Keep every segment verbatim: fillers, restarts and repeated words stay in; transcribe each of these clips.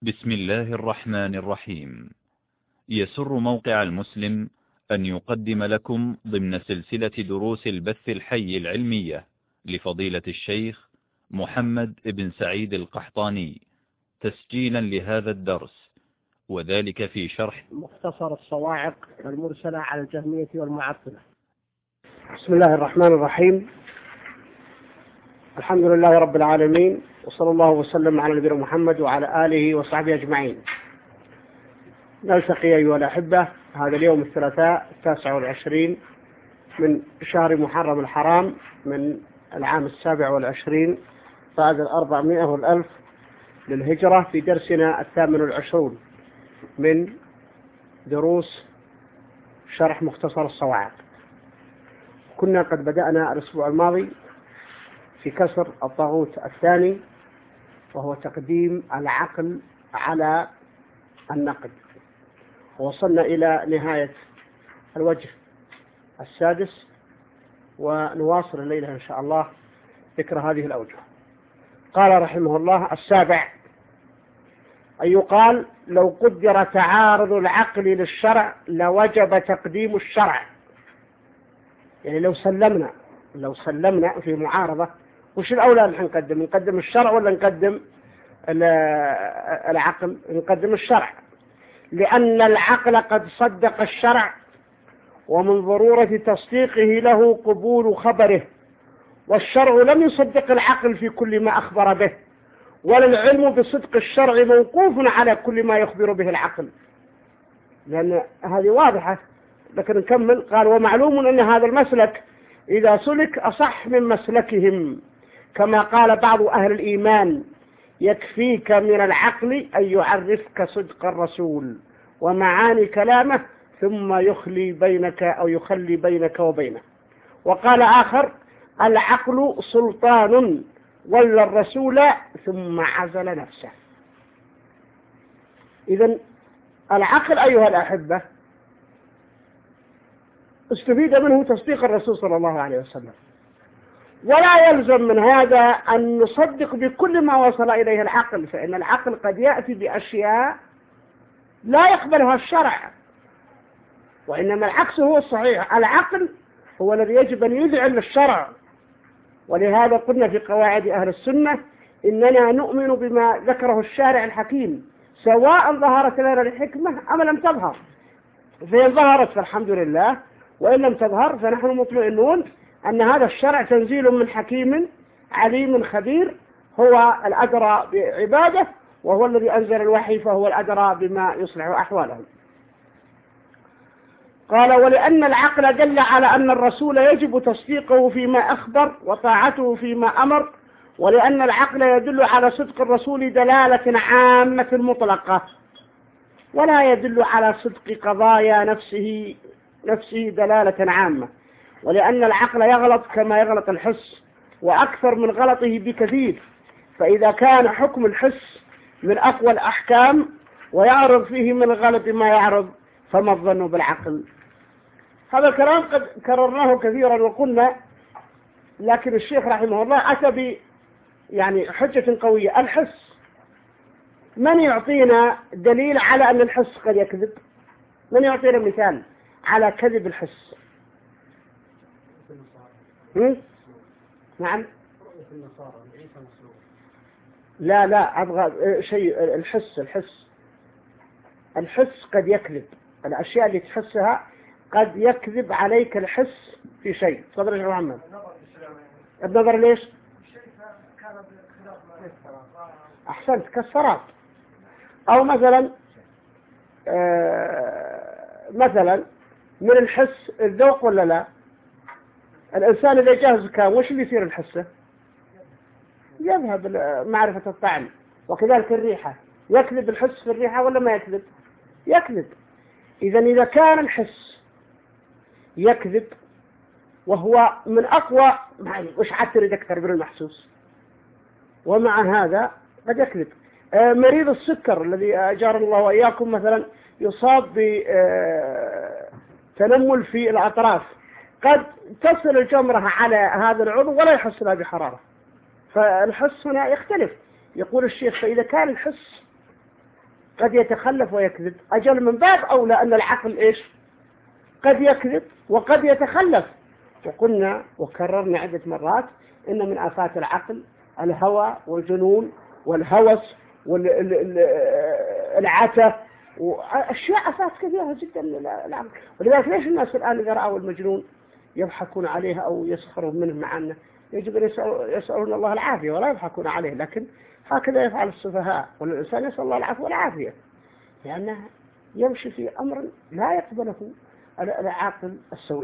بسم الله الرحمن الرحيم. يسر موقع المسلم أن يقدم لكم ضمن سلسلة دروس البث الحي العلمية لفضيلة الشيخ محمد بن سعيد القحطاني تسجيلا لهذا الدرس، وذلك في شرح مختصر الصواعق المرسلة على الجهمية والمعطلة. بسم الله الرحمن الرحيم. الحمد لله رب العالمين، وصلى الله وسلم على نبينا محمد وعلى آله وصحبه أجمعين. نلتقي أيها الأحبة هذا اليوم الثلاثاء التاسع والعشرين من شهر محرم الحرام من العام السابع والعشرين بعد الأربعمائة والألف للهجرة، في درسنا الثامن والعشرون من دروس شرح مختصر الصواعق. كنا قد بدأنا الأسبوع الماضي في كسر الطاغوت الثاني، وهو تقديم العقل على النقد، ووصلنا إلى نهاية الوجه السادس، ونواصل الليلة إن شاء الله ذكر هذه الأوجه. قال رحمه الله: السابع أن يقال لو قدر تعارض العقل للشرع لوجب تقديم الشرع. يعني لو سلمنا لو سلمنا في معارضة، وش الأولى اللي نقدم؟ نقدم الشرع ولا نقدم العقل؟ نقدم الشرع، لأن العقل قد صدق الشرع، ومن ضرورة تصديقه له قبول خبره، والشرع لم يصدق العقل في كل ما أخبر به، ولا العلم بصدق الشرع موقوف على كل ما يخبر به العقل، لأن هذه واضحة. لكن نكمل. قال: ومعلوم أن هذا المسلك إذا سلك أصح من مسلكهم، كما قال بعض أهل الإيمان: يكفيك من العقل أن يعرفك صدق الرسول ومعاني كلامه، ثم يخلي بينك أو يخلي بينك وبينه. وقال آخر: العقل سلطان ولا الرسول ثم عزل نفسه. إذن العقل أيها الأحبة استفيد منه تصديق الرسول صلى الله عليه وسلم، ولا يلزم من هذا أن نصدق بكل ما وصل إليه العقل، فإن العقل قد يأتي بأشياء لا يقبلها الشرع، وإنما العكس هو الصحيح. العقل هو الذي يجب أن يذعن للشرع، ولهذا قلنا في قواعد أهل السنة: إننا نؤمن بما ذكره الشارع الحكيم سواء ظهرت لنا الحكمة أم لم تظهر، فإن ظهرت فالحمد لله، وإن لم تظهر فنحن مطمئنون أن هذا الشرع تنزيل من حكيم عليم خبير، هو الأدرى بعباده، وهو الذي أنزل الوحي، فهو الأدرى بما يصلح أحوالهم. قال: ولأن العقل دل على أن الرسول يجب تصديقه فيما أخبر وطاعته فيما أمر، ولأن العقل يدل على صدق الرسول دلالة عامة مطلقة، ولا يدل على صدق قضايا نفسه نفسه دلالة عامة، ولأن العقل يغلط كما يغلط الحس، وأكثر من غلطه بكثير. فإذا كان حكم الحس من أقوى الأحكام ويعرض فيه من الغلط ما يعرض، فما الظن بالعقل؟ هذا الكلام قد كررناه كثيرا وقلنا، لكن الشيخ رحمه الله أتى ب يعني حجة قوية. الحس، من يعطينا دليل على أن الحس قد يكذب؟ من يعطينا مثال على كذب الحس؟ هم؟ نعم. لا لا أبغى شيء. الحس الحس الحس قد يكذب. الأشياء اللي تحسها قد يكذب عليك الحس في شيء. تفضل يا محمد. النظر ليش؟ أحسنت، كالسراب. أو مثلا آه مثلا من الحس الذوق ولا لا؟ الإنسان إذا جاهز كان وش اللي يصير الحسه؟ يذهب معرفة الطعم. وكذلك الريحة، يكذب الحس في الريحة ولا ما يكذب؟ يكذب. إذا إذا كان الحس يكذب وهو من أقوى، وش عاد تريد أكثر من المحسوس؟ ومع هذا قد يكذب. آه مريض السكر الذي أجارنا الله وإياكم مثلا يصاب بتنمل في الأطراف، قد تصل الجمرة على هذا العضو ولا يحس لها بحرارة، فالحس هنا يختلف. يقول الشيخ: فإذا كان الحس قد يتخلف ويكذب، أجل من باب أولى أن العقل إيش قد يكذب وقد يتخلف. وقلنا وكررنا عدة مرات إن من آفات العقل الهوى والجنون والهوس والعتة وأشياء آفات كثيرة جدا للعقل. ولذلك ليش الناس الآن إذا رأوا المجنون يضحكون عليه أو يسخرون منه؟ معنا يجب أن يسألون الله العافية ولا يضحكون عليه، لكن هكذا يفعل السفهاء، والإنسان يسأل الله العافية والعافية لأنه يمشي في أمر لا يقبله العاقل السوي.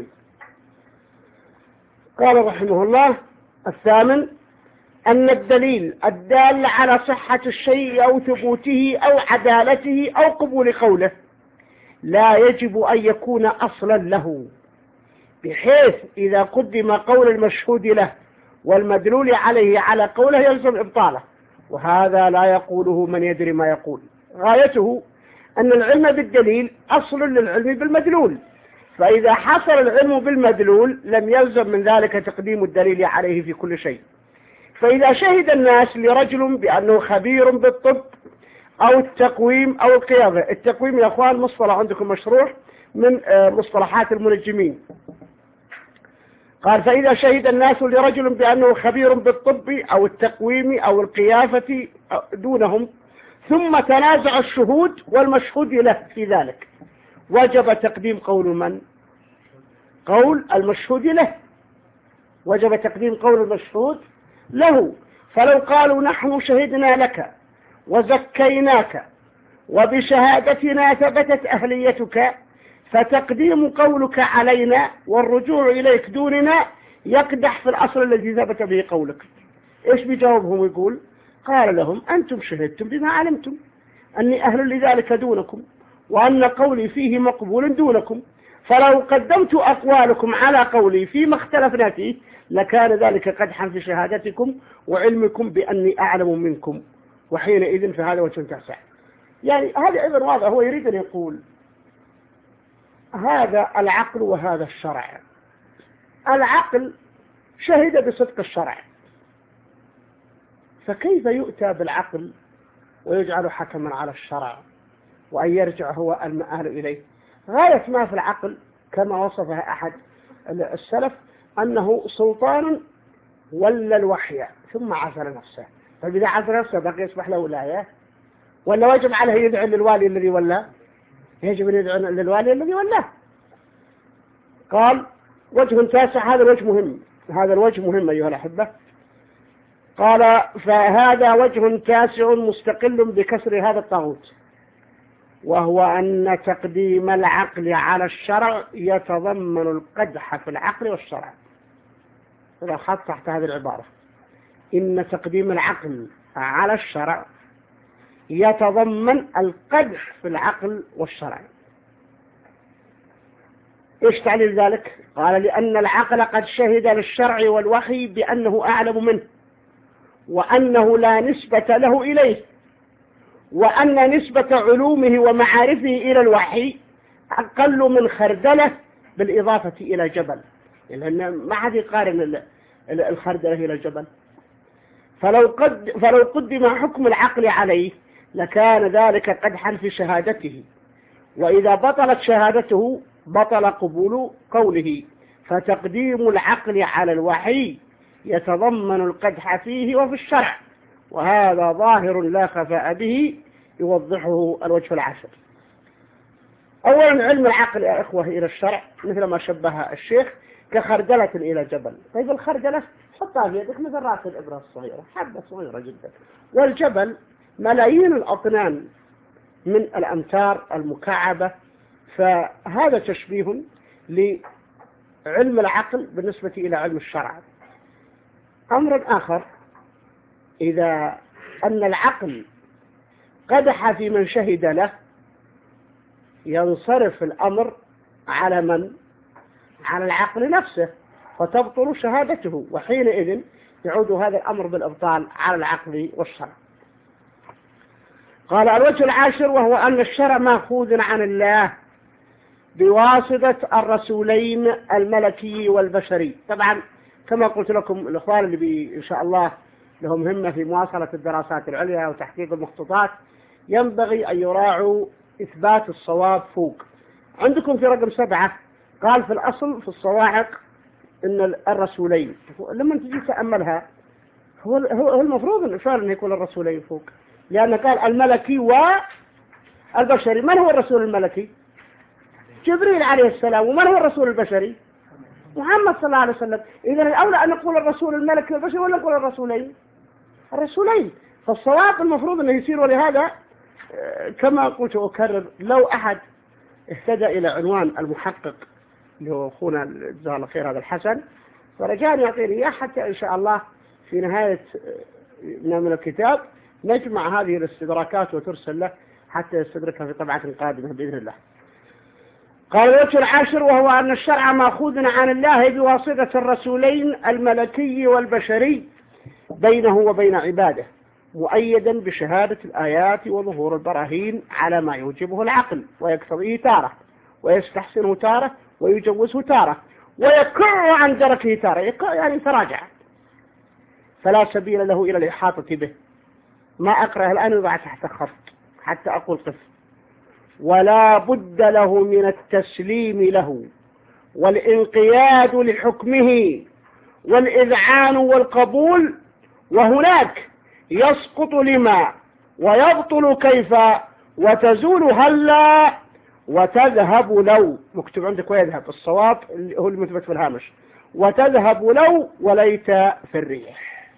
قال رحمه الله: الثامن أن الدليل الدال على صحة الشيء أو ثبوته أو عدالته أو قبول قوله لا يجب أن يكون أصلا له، بحيث إذا قدم قول المشهود له والمدلول عليه على قوله يلزم إبطاله، وهذا لا يقوله من يدري ما يقول. غايته أن العلم بالدليل أصل للعلم بالمدلول، فإذا حصل العلم بالمدلول لم يلزم من ذلك تقديم الدليل عليه في كل شيء. فإذا شهد الناس لرجل بأنه خبير بالطب أو التقويم أو القياضة، التقويم يا أخوان مصطلح عندكم مشروع من مصطلحات المنجمين. قال: فإذا شهد الناس لرجل بأنه خبير بالطب أو التقويم أو القيافة دونهم، ثم تنازع الشهود والمشهود له في ذلك، وجب تقديم قول من؟ قول المشهود له، وجب تقديم قول المشهود له. فلو قالوا: نحن شهدنا لك وزكيناك وبشهادتنا ثبتت أهليتك، فتقديم قولك علينا والرجوع إليك دوننا يقدح في الأصل الذي ثبت به قولك. إيش بيجاوبهم؟ يقول: قال لهم: أنتم شهدتم بما علمتم أني أهل لذلك دونكم، وأن قولي فيه مقبول دونكم، فلو قدمت أقوالكم على قولي فيما اختلفنا فيه لكان ذلك قدحا في شهادتكم وعلمكم بأني أعلم منكم، وحينئذ فهذا وجه تاسع. يعني هذا أيضا واضح، هو يريد أن يقول هذا العقل وهذا الشرع. العقل شهد بصدق الشرع، فكيف يؤتى بالعقل ويجعل حكما على الشرع وأن يرجع هو المآل إليه؟ غاية ما في العقل كما وصفها أحد السلف أنه سلطان ولا الوحي ثم عزل نفسه. فإذا عزل نفسه بقي يصبح له ولاية، ولا واجب عليه يدعو للوالي الذي ولاه؟ يجب أن يدعو للوالي الذي ولاه. قال: وجه تاسع. هذا الوجه مهم، هذا الوجه مهم أيها الأحبة. قال: فهذا وجه تاسع مستقل بكسر هذا الطاغوت، وهو أن تقديم العقل على الشرع يتضمن القدح في العقل والشرع. إذا خط تحت هذه العبارة: إن تقديم العقل على الشرع يتضمن القدح في العقل والشرع. إيش تعليل ذلك؟ قال: لأن العقل قد شهد للشرع والوحي بأنه أعلم منه، وأنه لا نسبة له إليه، وأن نسبة علومه ومعارفه إلى الوحي أقل من خردلة بالإضافة إلى جبل، لأن ما حد يقارن الخردلة إلى الجبل. فلو, قد فلو قدم حكم العقل عليه لكان ذلك قدحا في شهادته، وإذا بطلت شهادته بطل قبول قوله، فتقديم العقل على الوحي يتضمن القدح فيه وفي الشرع، وهذا ظاهر لا خفاء به يوضحه الوجه العاشر. أولا علم العقل يا إخوة إلى الشرع مثل ما شبه الشيخ كخردلة إلى جبل. طيب الخردلة حطها في يدك مثل رأس الإبرة الصغيرة، حبة صغيرة جدا، والجبل ملايين الأطنان من الأمتار المكعبة. فهذا تشبيه لعلم العقل بالنسبة إلى علم الشرع. أمر آخر: إذا أن العقل قدح في من شهد له ينصرف الأمر على من؟ على العقل نفسه، فتبطل شهادته، وحينئذ يعود هذا الأمر بالإبطال على العقل والشرع. قال: الوجه العاشر وهو أن الشرع مأخوذ عن الله بواسطة الرسولين الملكي والبشري. طبعا كما قلت لكم الإخوان اللي بي إن شاء الله لهم همة في مواصلة الدراسات العليا وتحقيق المخطوطات ينبغي أن يراعوا إثبات الصواب فوق. عندكم في رقم سبعة قال في الأصل في الصواعق إن الرسولين، لما تجي تأملها هو هو المفروض إن فعلا يكون الرسولين فوق، لأن قال الملكي والبشري. من هو الرسول الملكي؟ جبريل عليه السلام. ومن هو الرسول البشري؟ محمد صلى الله عليه وسلم. إذا الأولى أن نقول الرسول الملكي والبشري ولا نقول الرسولين؟ الرسولين. فالصواب المفروض أنه يصير. ولهذا كما قلت وأكرر، لو أحد اهتدى إلى عنوان المحقق اللي هو أخونا جزاه الله خير هذا الحسن، فرجاني يعطيني إياه حتى إن شاء الله في نهاية من الكتاب نجمع هذه الاستدراكات وترسل له حتى يستدركها في طبعة قادمة بإذن الله. قال الوجه العاشر وهو أن الشرع مأخوذ عن الله بواسطة الرسولين الملكي والبشري بينه وبين عباده، مؤيدا بشهادة الآيات وظهور البراهين على ما يوجبه العقل ويقتضيه تارة، ويستحسنه تارة، ويجوزه تارة، ويكع عن دركه تارة، يعني تراجع، فلا سبيل له إلى الإحاطة به. ما أقرأ الآن يضع تحت خط حتى أقول قف. ولا بد له من التسليم له والانقياد لحكمه والإذعان والقبول، وهناك يسقط لما ويبطل كيف وتزول هلا وتذهب لو. مكتوب عندك ويذهب، الصواب هو المثبت في الهامش. وتذهب لو وليت في الريح.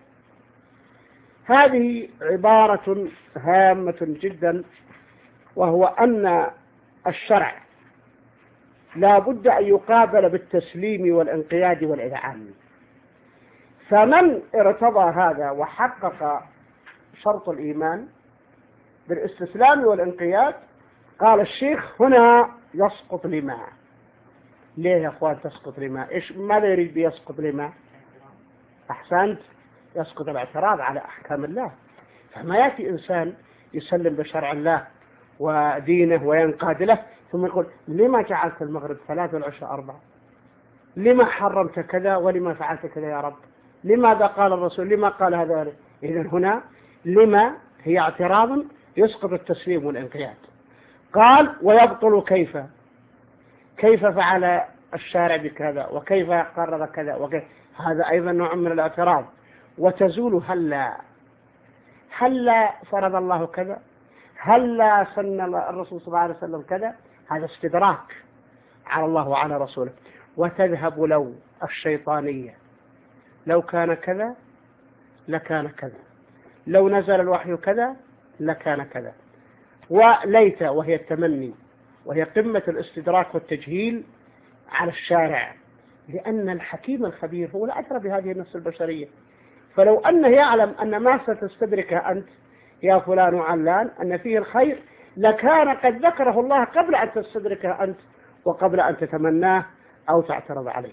هذه عبارة هامة جدا، وهو أن الشرع لا بد أن يقابل بالتسليم والانقياد والإذعان. فمن ارتضى هذا وحقق شرط الإيمان بالاستسلام والانقياد، قال الشيخ هنا يسقط لما. ليه يا أخوان تسقط لما؟ إيش ماذا يريد بيسقط لما؟ أحسنت، يسقط الاعتراض على أحكام الله. فما يأتي إنسان يسلم بشرع الله ودينه وينقاد له ثم يقول لما جعلت المغرب ثلاث والعشاء أربعة؟ لما حرمت كذا ولما فعلت كذا يا رب؟ لماذا قال الرسول؟ لما قال هذا؟ إذن هنا لما هي اعتراض يسقط التسليم والانقياد. قال ويبطل كيف. كيف فعل الشارع بكذا وكيف قرر كذا وكيف، هذا أيضا نوع من الاعتراض. وتزول هلا. هلا فرض الله كذا، هلا سن الرسول صلى الله عليه وسلم كذا، هذا استدراك على الله وعلى رسوله. وتذهب لو الشيطانية، لو كان كذا لكان كذا، لو نزل الوحي كذا لكان كذا. وليت وهي التمني، وهي قمة الاستدراك والتجهيل على الشارع، لأن الحكيم الخبير هو لا أدرى بهذه النفس البشرية. فلو أنه يعلم أن ما ستستدرك أنت يا فلان وعلان أن فيه الخير لكان قد ذكره الله قبل أن تستدركه أنت وقبل أن تتمناه أو تعترض عليه.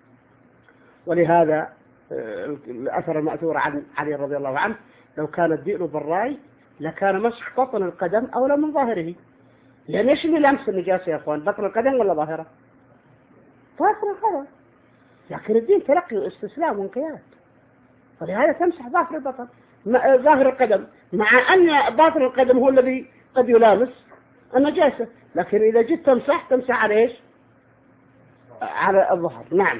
ولهذا الأثر المأثور عن علي رضي الله عنه لو كان الدئن بالراي لكان مسح بطن القدم أولى من ظاهره. لأن إيش اللي لمس النجاسة يا أخوان؟ بطن القدم ولا ظاهرة؟ بطن القدم. لكن الدين تلقي واستسلام وانقياد، فلهذا تمسح ظاهر البطن ظاهر القدم، مع أن باطن القدم هو الذي قد يلامس النجاسة، لكن إذا جيت تمسح تمسح على إيش؟ على الظهر. نعم.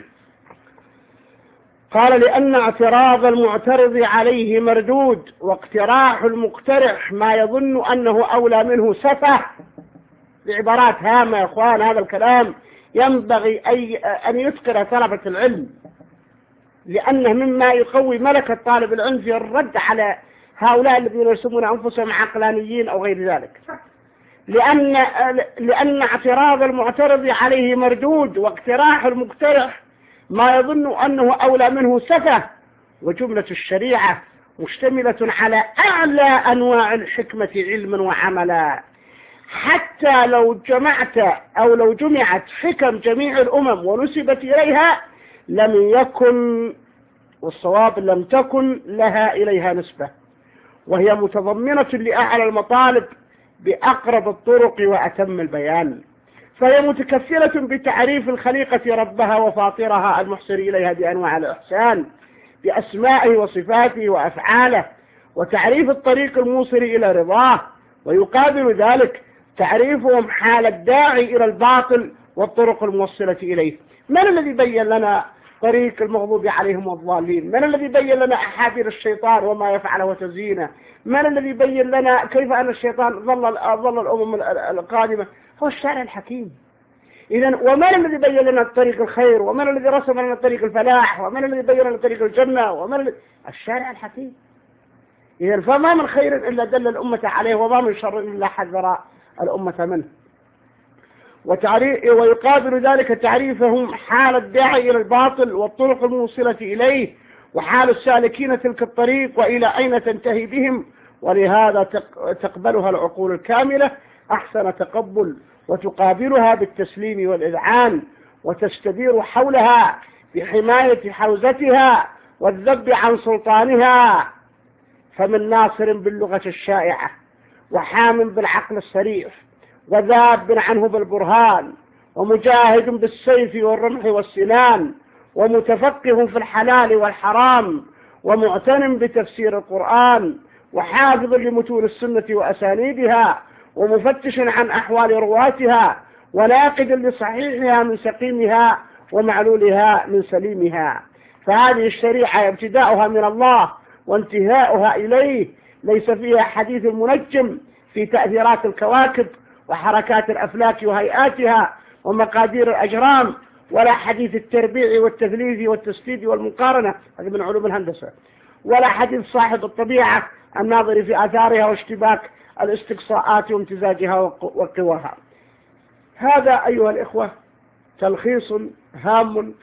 قال لأن اعتراض المعترض عليه مردود، واقتراح المقترح ما يظن أنه أولى منه سفه. بعبارات هامة يا أخوان، هذا الكلام ينبغي أي أن يتقن طلبة العلم، لأنه مما يقوي ملكة طالب العلم في الرد على هؤلاء الذين يسمون أنفسهم عقلانيين أو غير ذلك. لأن لأن اعتراض المعترض عليه مردود، واقتراح المقترح ما يظن أنه أولى منه سفه. وجملة الشريعة مشتملة على أعلى أنواع الحكمة علما وعملا، حتى لو جمعت أو لو جمعت حكم جميع الأمم ونسبت إليها لم يكن، والصواب لم تكن لها إليها نسبة، وهي متضمنة لأعلى المطالب بأقرب الطرق وأتم البيان. فهي متكفلة بتعريف الخليقة ربها وفاطرها المحسن إليها بأنواع الإحسان بأسمائه وصفاته وأفعاله، وتعريف الطريق الموصل إلى رضاه، ويقابل ذلك تعريفهم حال الداعي إلى الباطل والطرق الموصلة إليه. من الذي بين لنا طريق المغضوب عليهم والضالين؟ من الذي بين لنا أحابير الشيطان وما يفعله وتزيينه؟ من الذي بين لنا كيف أن الشيطان ظل ظل الأمم القادمة؟ هو الشارع الحكيم. إذن ومن الذي بين لنا طريق الخير؟ ومن الذي رسم لنا طريق الفلاح؟ ومن الذي بين لنا طريق الجنة؟ ومن الذي... الشارع الحكيم. إذن فما من خير إلا دل الأمة عليه، وما من شر إلا حذر الأمة منه. وتعريف ويقابل ذلك تعريفهم حال الداعي إلى الباطل والطرق الموصلة إليه، وحال السالكين تلك الطريق وإلى أين تنتهي بهم، ولهذا تقبلها العقول الكاملة أحسن تقبل، وتقابلها بالتسليم والإذعان، وتستدير حولها بحماية حوزتها والذب عن سلطانها. فمن ناصر باللغة الشائعة، وحام بالعقل الصريح، وذاب عنه بالبرهان، ومجاهد بالسيف والرمح والسنان، ومتفقه في الحلال والحرام، ومعتن بتفسير القرآن، وحافظ لمتون السنة وأسانيدها، ومفتش عن أحوال رواتها، وناقد لصحيحها من سقيمها، ومعلولها من سليمها. فهذه الشريعة ابتداؤها من الله وانتهاؤها إليه، ليس فيها حديث المنجم في تأثيرات الكواكب وحركات الأفلاك وهيئاتها ومقادير الأجرام، ولا حديث التربيع والتثليث والتسديد والمقارنة، هذه من علوم الهندسة، ولا حديث صاحب الطبيعة الناظر في آثارها واشتباك الاستقصاءات وامتزاجها وقواها. هذا أيها الإخوة تلخيص هام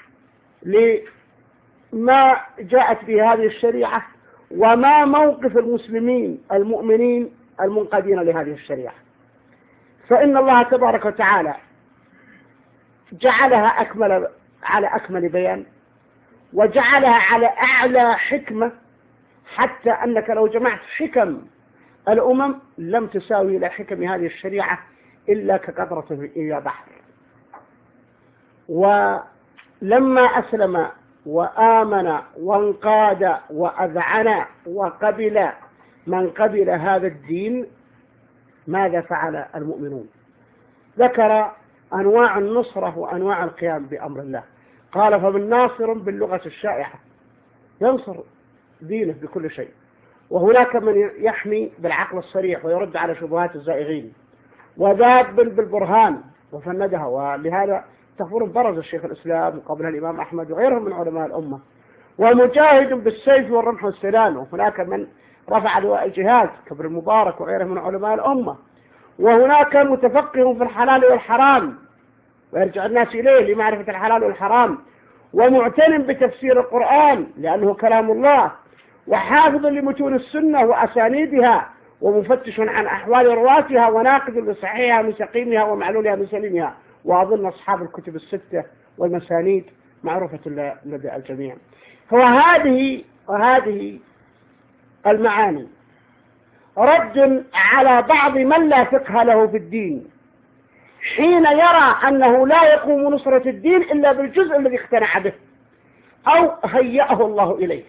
لما جاءت به هذه الشريعة، وما موقف المسلمين المؤمنين المنقادين لهذه الشريعة. فإن الله تبارك وتعالى جعلها أكمل على أكمل بيان، وجعلها على أعلى حكمة، حتى أنك لو جمعت حكم الأمم لم تساوي إلى حكم هذه الشريعة إلا كقطرة إلى بحر. ولما أسلم وآمن وانقاد وأذعن وقبل من قبل هذا الدين، ماذا فعل المؤمنون؟ ذكر أنواع النصرة وأنواع القيام بأمر الله. قال فمن ناصر باللغة الشائعة، ينصر دينه بكل شيء، وهناك من يحمي بالعقل الصريح ويرد على شبهات الزائغين، وذاب بالبرهان وفندها. ولهذا تفور برز الشيخ الإسلام وقبلها الإمام أحمد وغيرهم من علماء الأمة. ومجاهد بالسيف والرمح والسنان، وهناك من رفع لواء الجهاد كابن المبارك وغيره من علماء الأمة. وهناك متفقه في الحلال والحرام ويرجع الناس إليه لمعرفة الحلال والحرام، ومعتن بتفسير القرآن لأنه كلام الله، وحافظ لمتون السنة وأسانيدها، ومفتش عن أحوال رواتها، وناقد لصحيحها من سقيمها ومعلولها من سليمها. وأظن أصحاب الكتب الستة والمسانيد معروفة لدى الجميع. وهذه وهذه المعاني رد على بعض من لا فقه له في الدين، حين يرى أنه لا يقوم نصرة الدين إلا بالجزء الذي اقتنع به أو هيأه الله إليه،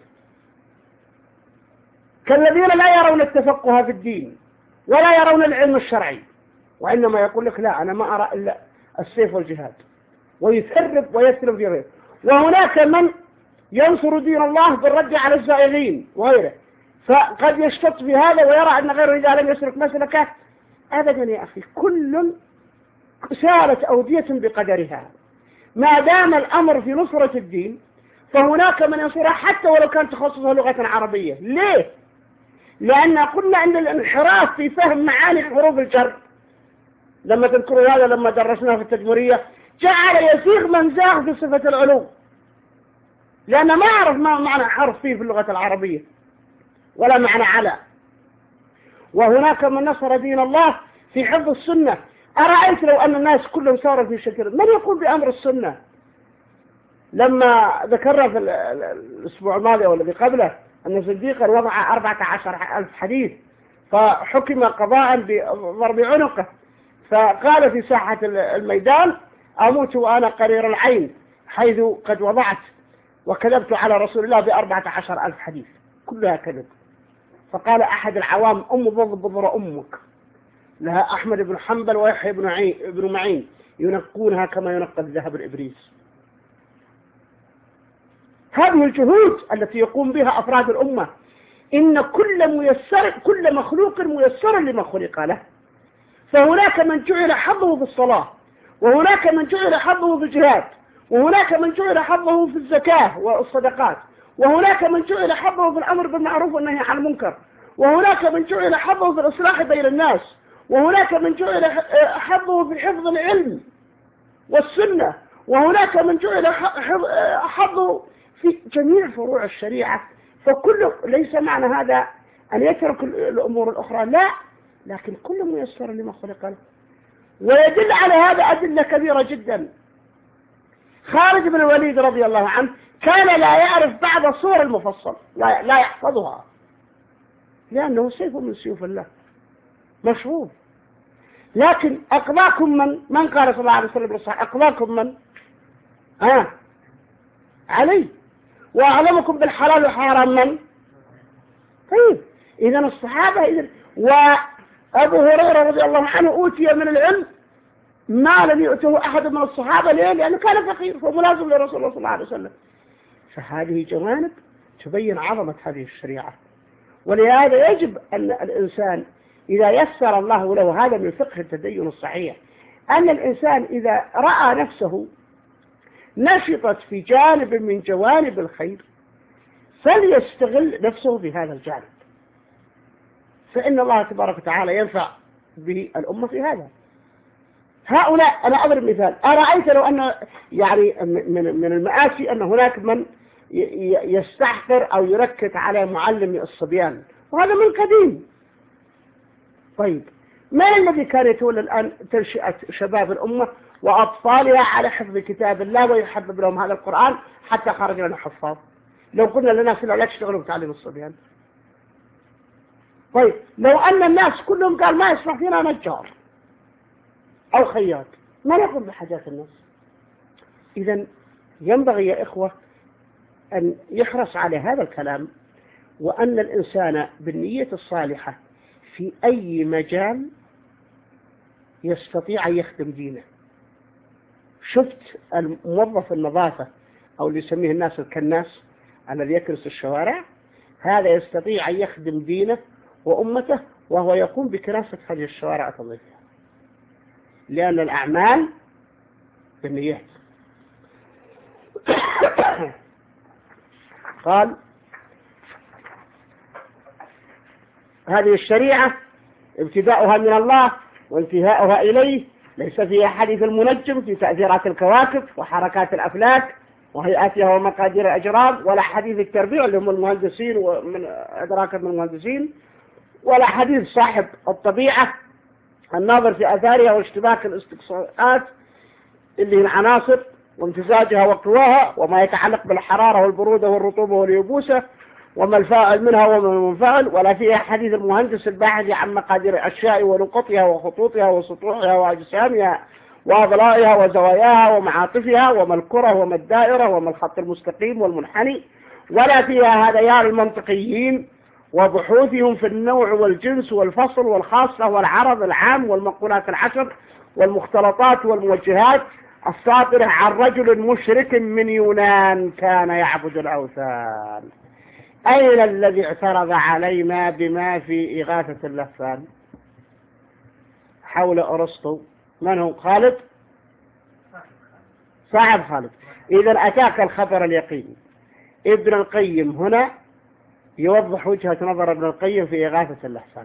كالذين لا يرون التفقه في الدين ولا يرون العلم الشرعي، وإنما يقول لك لا أنا ما أرى إلا السيف والجهاد، ويثرب ويثرب في غيره. وهناك من ينصر دين الله بالرد على الزائغين وغيره، فقد يشتط في هذا ويرى أن غيره إذا لم يسلك مسلكه. أبدا يا أخي، كل سارت أودية بقدرها. ما دام الأمر في نصرة الدين فهناك من ينصرها حتى ولو كان تخصصها لغة عربية. ليه؟ لأن قلنا أن الانحراف في فهم معاني حروف الجر، لما تذكروا هذا لما درسناه في التدمرية، جعل يسيغ من زاغ في صفة العلو، لأن ما عرف ما معنى حرف فيه في اللغة العربية ولا معنى على. وهناك من نصر دين الله في حفظ السنة. أرأيت لو أن الناس كلهم ساروا في شكل، من يقول بأمر السنة؟ لما ذكرنا في الأسبوع الماضي والذي قبله أن صديقا وضع أربعة عشر ألف حديث فحكم قضاء بضرب عنقه، فقال في ساحة الميدان أموت وأنا قرير العين حيث قد وضعت وكذبت على رسول الله بأربعة عشر ألف حديث، كلها كذب. فقال أحد العوام أم بضبضر أمك، لها أحمد بن حنبل ويحيى بن بن معين ينقونها كما ينقى الذهب الإبريز. هذه الجهود التي يقوم بها أفراد الأمة. إن كل ميسر كل مخلوق ميسر لما خلق له، فهناك من جعل حظه في الصلاة، وهناك من جعل حظه في الجهاد، وهناك من جعل حظه في الزكاة والصدقات، وهناك من جعل حظه في الأمر بالمعروف والنهي عن المنكر، وهناك من جعل حظه في الإصلاح بين الناس، وهناك من جعل حظه في حفظ العلم والسنة، وهناك من جعل حظه في جميع فروع الشريعة. فكل ليس معنى هذا أن يترك الأمور الأخرى، لا، لكن كل ميسر لما خلق له. ويدل على هذا أدلة كبيرة جدا. خالد بن الوليد رضي الله عنه كان لا يعرف بعض صور المفصل، لا, لا يحفظها، لأنه سيف من سيوف الله مشهور. لكن أقضاكم من من قال صلى الله عليه وسلم بالصحيح أقضاكم من آه علي، وأعلمكم بالحلال والحرام من. طيب إذا الصحابة إذن. وأبو هريرة رضي الله عنه أوتي من العلم ما لم يؤته أحد من الصحابة. ليه؟ لأنه كان فقير فملازم لرسول الله صلى الله عليه وسلم. فهذه جوانب تبين عظمة هذه الشريعة. ولهذا يجب أن الإنسان إذا يسر الله له، هذا من فقه التدين الصحيح، أن الإنسان إذا رأى نفسه نشطت في جانب من جوانب الخير فليستغل نفسه بهذا الجانب، فإن الله تبارك وتعالى ينفع بالأمة في هذا. هؤلاء أنا أضرب مثال، أرأيت لو أن يعني من من المآسي أن هناك من يستحقر أو يركز على معلم الصبيان، وهذا من قديم. طيب من الذي كان يتولى الآن تنشئة شباب الأمة وأطفالها على حفظ كتاب الله ويحبب لهم هذا القرآن حتى خرج لنا حفاظ؟ لو قلنا للناس لا تشتغلوا بتعليم الصبيان. طيب لو أن الناس كلهم قال ما يسمح فينا نجار أو خياط، ما نقوم بحاجات الناس. إذن ينبغي يا إخوة أن يحرص على هذا الكلام، وأن الإنسان بالنية الصالحة في أي مجال يستطيع أن يخدم دينه. شفت الموظف النظافة أو اللي يسميه الناس الكناس الذي يكنس الشوارع، هذا يستطيع أن يخدم دينه وأمته وهو يقوم بكناسة هذه الشوارع تنظيفها، لأن الأعمال بالنيات. قال هذه الشريعة ابتداؤها من الله وانتهاؤها إليه، ليس فيها حديث المنجم في تأثيرات الكواكب وحركات الأفلاك وهيئاتها ومقادير الأجرام، ولا حديث التربيع اللي هم المهندسين ومن أدراك من المهندسين، ولا حديث صاحب الطبيعة الناظر في أثارها واشتباك الاستقصاءات اللي هي العناصر وامتزاجها وقواها وما يتعلق بالحرارة والبرودة والرطوبة واليبوسة وما الفاعل منها وما المنفعل، ولا فيها حديث المهندس الباحث عن مقادير الأشياء ونقطها وخطوطها وسطوحها وأجسامها وأضلاعها وزواياها ومعاطفها وما الكرة وما الدائرة وما الخط المستقيم والمنحني، ولا فيها هذيان المنطقيين وبحوثهم في النوع والجنس والفصل والخاصة والعرض العام والمقولات العشر والمختلطات والموجهات الصادرة عن رجل مشرك من يونان كان يعبد الأوثان. أين الذي اعترض علينا بما في إغاثة اللهفان حول أرسطو؟ من هو؟ خالد؟ صاحب خالد. إذا أتاك الخبر اليقين. ابن القيم هنا يوضح وجهة نظر ابن القيم في إغاثة اللهفان.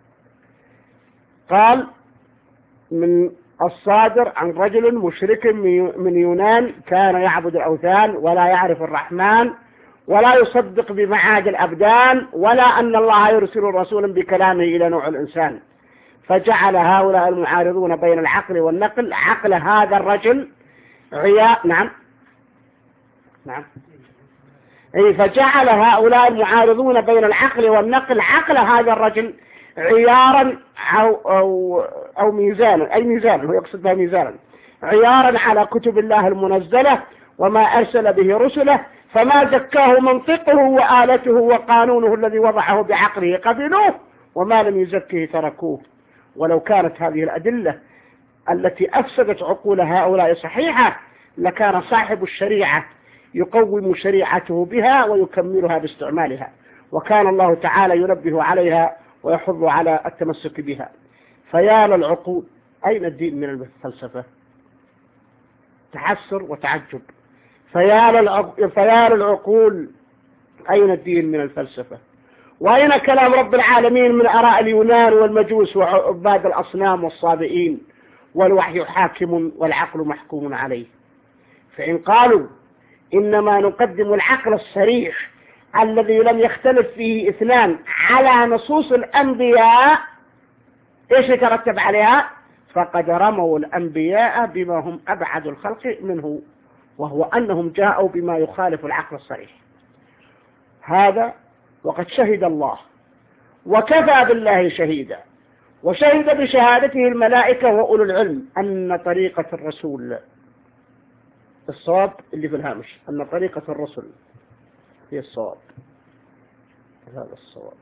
قال من الصادر عن رجل مشرك من يونان كان يعبد الأوثان ولا يعرف الرحمن ولا يصدق بمعاد الأبدان ولا أن الله يرسل رسولا بكلامه إلى نوع الإنسان، فجعل هؤلاء المعارضون بين العقل والنقل عقل هذا الرجل عياء. نعم نعم أي فجعل هؤلاء المعارضون بين العقل والنقل عقل هذا الرجل عيارا أو, أو, أو ميزانا، أي ميزانا هو يقصد بها ميزانا، عيارا على كتب الله المنزلة وما أرسل به رسله، فما زكاه منطقه وآلته وقانونه الذي وضعه بعقله قبلوه، وما لم يزكه تركوه. ولو كانت هذه الأدلة التي أفسدت عقول هؤلاء صحيحة لكان صاحب الشريعة يقوم شريعته بها ويكملها باستعمالها، وكان الله تعالى ينبه عليها ويحض على التمسك بها. فيا للعقول، أين الدين من الفلسفة؟ تحسر وتعجب. فيا للعقول، أين الدين من الفلسفة؟ وأين كلام رب العالمين من آراء اليونان والمجوس وعباد الأصنام والصابئين؟ والوحي حاكم والعقل محكوم عليه. فإن قالوا إنما نقدم العقل الصريح الذي لم يختلف فيه اثنان على نصوص الأنبياء، إيش يترتب عليها؟ فقد رموا الأنبياء بما هم أبعد الخلق منه، وهو أنهم جاءوا بما يخالف العقل الصريح. هذا وقد شهد الله وكفى بالله شهيدا، وشهد بشهادته الملائكة وأولو العلم أن طريقة الرسول، الصواب اللي في الهامش، أن طريقة الرسل هي الصواب. هذا الصواب،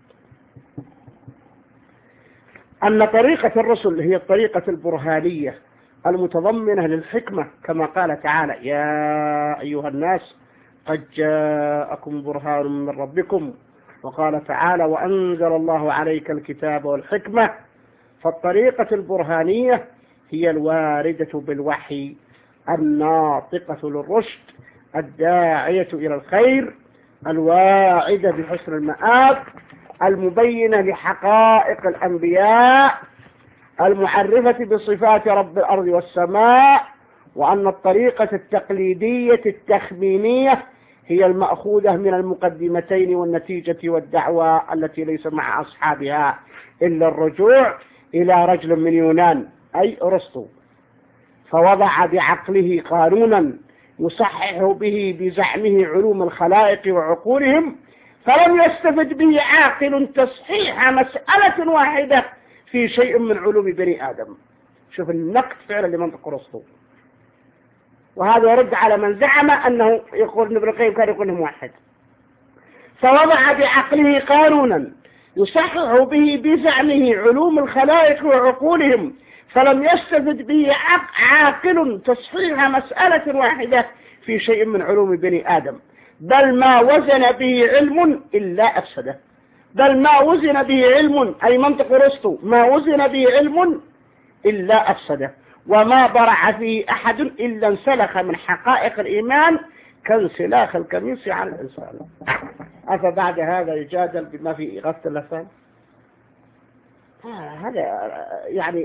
أن طريقة الرسل هي الطريقة البرهانية المتضمنة للحكمة، كما قال تعالى: يا أيها الناس قد جاءكم برهان من ربكم. وقال تعالى: وأنزل الله عليك الكتاب والحكمة. فالطريقة البرهانية هي الواردة بالوحي الناطقة للرشد الداعية إلى الخير الواعدة بحسن المآب المبينة لحقائق الأنبياء المعرفة بصفات رب الأرض والسماء. وأن الطريقة التقليدية التخمينية هي المأخوذة من المقدمتين والنتيجة والدعوة التي ليس مع أصحابها إلا الرجوع إلى رجل من يونان أي أرسطو، فوضع بعقله قانونا يصحح به بزعمه علوم الخلائق وعقولهم، فلم يستفد به عاقل تصحيح مسألة واحدة في شيء من علوم بني آدم. شوف النقد فعلا لمنطق أرسطو، وهذا يرد على من زعم أنه يقول ابن القيم كان يقول انه موحد. فوضع بعقله قانونا يصحح به بزعمه علوم الخلائق وعقولهم، فلم يستفد به عاقل تصحيح مسألة واحدة في شيء من علوم بني آدم، بل ما وزن به علم إلا أفسده. بل ما وزن به علم، أي منطق أرسطو، ما وزن به علم إلا أفسده، وما برع فيه أحد إلا انسلخ من حقائق الإيمان كانسلاخ القميص على الإنسان. أفبعد هذا يجادل بما في إغاثة اللسان؟ هذا يعني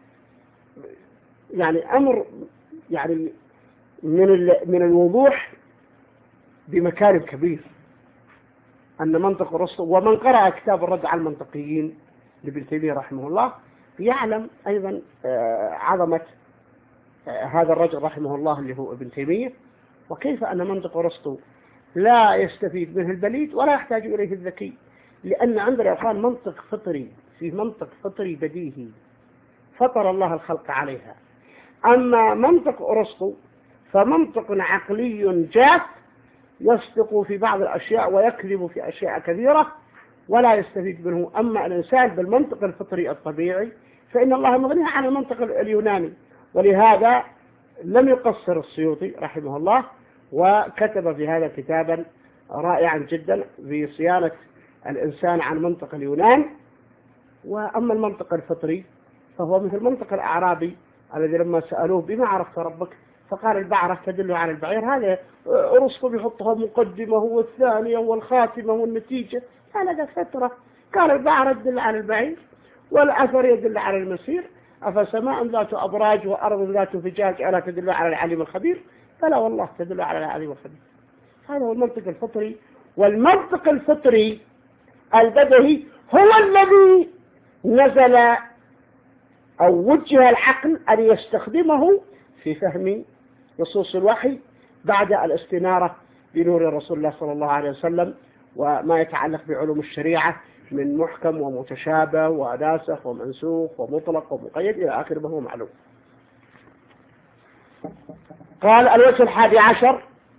يعني أمر يعني من من الوضوح بمكان كبير أن منطق أرسطو، ومن قرأ كتاب الرد على المنطقيين لابن تيمية رحمه الله يعلم أيضا عظمة هذا الرجل رحمه الله اللي هو ابن تيمية، وكيف أن منطق أرسطو لا يستفيد منه البليد ولا يحتاج إليه الذكي، لأن عندنا يقال منطق فطري، في منطق فطري بديهي فطر الله الخلق عليها. أما منطق أرسطو فمنطق عقلي جاف يصدق في بعض الأشياء ويكذب في أشياء كثيرة ولا يستفيد منه. أما الإنسان بالمنطق الفطري الطبيعي فإن الله مغني عن المنطق اليوناني، ولهذا لم يقصر السيوطي رحمه الله وكتب في هذا كتابا رائعا جدا في صيانة الإنسان عن منطق اليونان. وأما المنطق الفطري فهو مثل منطق الأعرابي الذي لما سألوه بما عرفت ربك فقال البعرة تدل على البعير. هذا أرسطو بيحطها مقدمة والثانية والخاتمة والنتيجة، هذا فترة. قال البعرة تدل على البعير والأثر يدل على المسير، أفسماء ذات أبراج وأرض ذات فجاج ألا تدل على العليم الخبير؟ فلا والله تدل على العليم الخبير. هذا هو المنطق الفطري. والمنطق الفطري البدهي هو الذي نزل أو وجه العقل أن يستخدمه في فهم نصوص الوحي بعد الاستنارة بنور رسول الله صلى الله عليه وسلم وما يتعلق بعلوم الشريعة من محكم ومتشابه وناسخ ومنسوخ ومطلق ومقيد إلى آخر ما هو معلوم. قال الوجه الحادي عشر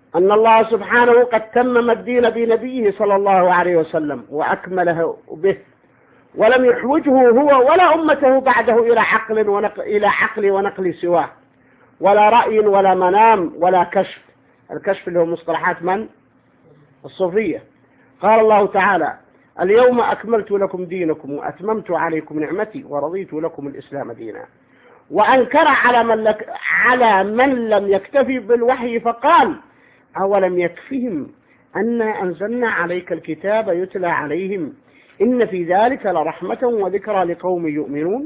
أن الله سبحانه قد تمم الدين بنبيه صلى الله عليه وسلم وأكمله به، ولم يحوجه هو ولا أمته بعده إلى عقل ونقل, إلى عقل ونقل سواه، ولا رأي ولا منام ولا كشف. الكشف اللي هو مصطلحات من؟ الصوفية. قال الله تعالى: اليوم أكملت لكم دينكم وأتممت عليكم نعمتي ورضيت لكم الإسلام دينا. وأنكر على من, لك على من لم يكتفي بالوحي فقال: أولم يكفهم أنا أنزلنا عليك الكتاب يتلى عليهم إن في ذلك لرحمة وذكرى لقوم يؤمنون.